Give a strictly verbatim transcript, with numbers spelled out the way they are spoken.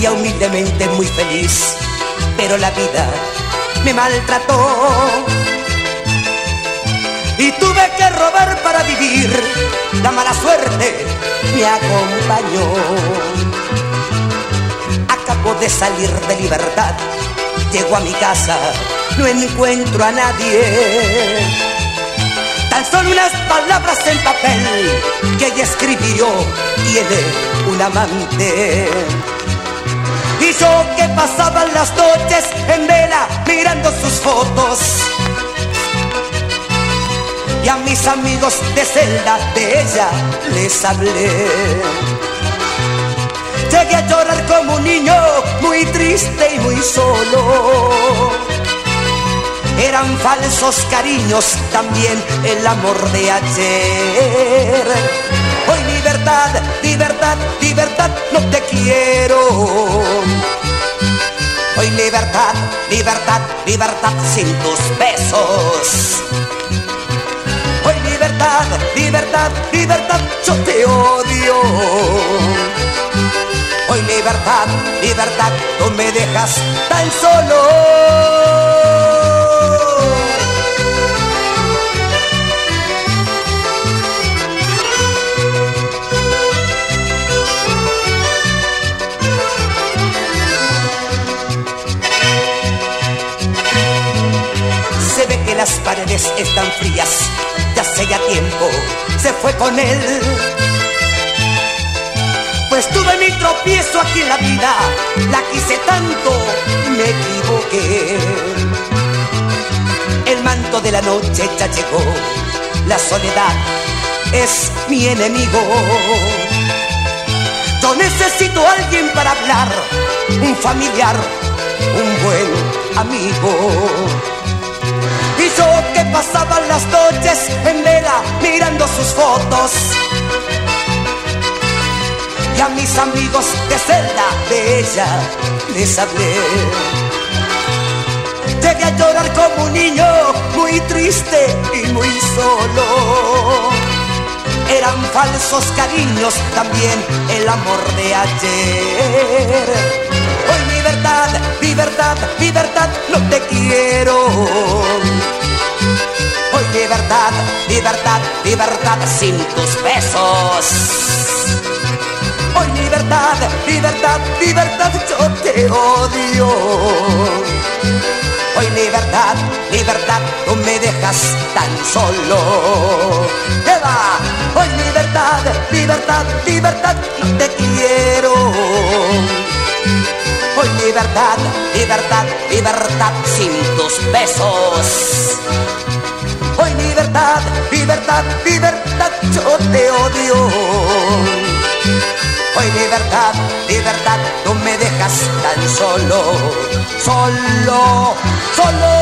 vivía humildemente muy feliz, pero la vida me maltrató y tuve que robar para vivir. La mala suerte me acompañó. Acabo de salir de libertad, llego a mi casa, no encuentro a nadie. Tan solo unas palabras en papel que ella escribió: tiene un amante. Y yo que pasaba las noches en vela mirando sus fotos, y a mis amigos de celda de ella les hablé. Llegué a llorar como un niño, muy triste y muy solo. Eran falsos cariños, también el amor de ayer. Hoy libertad, libertad, libertad, no te quiero. Hoy libertad, libertad, libertad sin tus besos. Hoy libertad, libertad, libertad, yo te odio. Hoy libertad, libertad, no me dejas tan solo. Se ve que las paredes están frías, ya hace ya tiempo se fue con él. Pues tuve mi tropiezo aquí en la vida, la quise tanto y me equivoqué. El manto de la noche ya llegó, la soledad es mi enemigo. Yo necesito a alguien para hablar, un familiar, un buen amigo. Y yo que pasaba las noches en vela mirando sus fotos, y a mis amigos de celda de ella les hablé. Llegué a llorar como un niño, muy triste y muy solo. Eran falsos cariños, también el amor de ayer. Hoy libertad, libertad, libertad, no te quiero. Hoy libertad, libertad, libertad sin tus besos. Hoy libertad, libertad, libertad, yo te odio. Hoy libertad, libertad, tú me dejas tan solo. ¡Qué va! Hoy libertad, libertad, libertad, no te quiero. Hoy libertad, libertad, libertad sin tus besos. Hoy libertad, libertad, libertad, yo te odio. Hoy libertad, libertad, tú me dejas tan solo, solo, solo.